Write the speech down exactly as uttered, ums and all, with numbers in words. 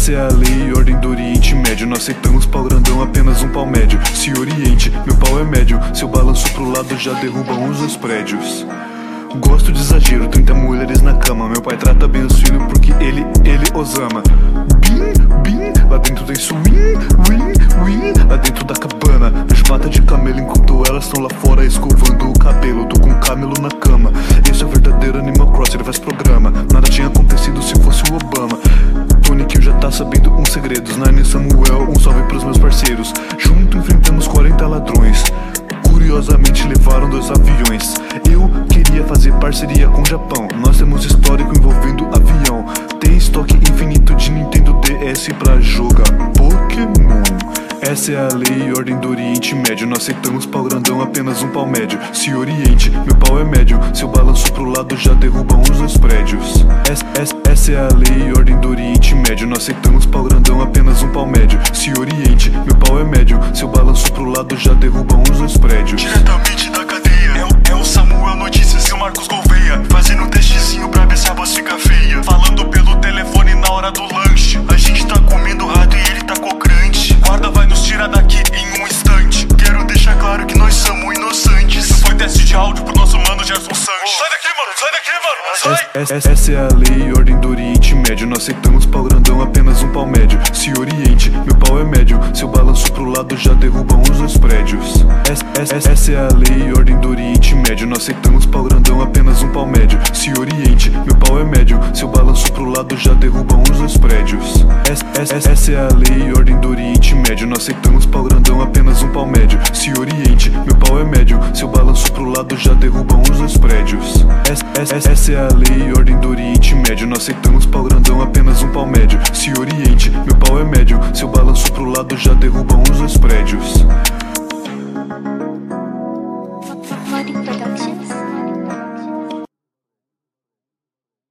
Essa é a lei e ordem do Oriente Médio. Não aceitamos pau grandão, apenas um pau médio. Se oriente, meu pau é médio. Se eu balanço pro lado já derruba uns dois prédios. Gosto de exagero, trinta mulheres na cama. Meu pai trata bem os filhos porque ele, ele os ama. Bim, bim, lá dentro tem swing, wing, wing. Lá dentro da cabana, vejo pata de camelo enquanto elas estão lá fora escovando o cabelo. Tô com um camelo na cama. Esse é o verdadeiro Animal Cross, ele faz programa. Nada tinha acontecido se fosse o Obama. Tony Kill já tá sabendo uns segredos. Nine Samuel, um salve pros meus parceiros. Junto enfrentamos quarenta ladrões. Curiosamente levaram dois aviões. Eu queria fazer parceria com o Japão. Nós temos histórico envolvendo avião. Tem estoque infinito de Nintendo D S pra jogar Pokémon. Essa é a lei e ordem do Oriente Médio. Não aceitamos pau grandão, apenas um pau médio. Se oriente, meu pau é médio. Se eu balanço pro lado já derruba uns dois prédios. Essa, essa, essa é a lei e ordem do Oriente Médio. Não aceitamos pau grandão, apenas um pau médio. Se oriente, meu pau é médio. Se eu balanço pro lado já derruba uns dois prédios. Diretamente da cadeia, é o, é o Samuel Notícias e o Marcos Gouveia, fazendo um testezinho pra ver se a voz fica feia. Falando pelo telefone na hora do lanche. A gente tá comendo rato e ele tá cocrante. Guarda vai nos tirar daqui em um instante. Quero deixar claro que nós somos inocentes. Isso foi teste de áudio pro nosso mano Gerson Sanches. Sai daqui, mano, sai daqui, mano, sai! Essa, essa, essa é a lei e ordem do Oriente Médio. Não aceitamos pau grandão, apenas um pau médio. Se oriente, meu pau é médio. Se eu balanço pro lado já derruba uns dois prédios. Essa, essa, essa é a lei e ordem do Oriente Médio. Não aceitamos pau grandão, apenas um pau médio. Se oriente, meu pau é médio. Se eu balanço pro lado já derruba uns dois prédios. Essa, essa, essa é a lei e ordem do Oriente Médio. Não aceitamos pau grandão, apenas um pau médio. Se oriente, meu pau é médio. Se eu balanço pro lado já derruba uns dois prédios. Essa, essa, essa é a lei e ordem do Oriente Médio. Não aceitamos pau grandão, apenas um pau médio. Se oriente, meu pau é médio. Se eu balanço pro lado já derruba uns dois prédios.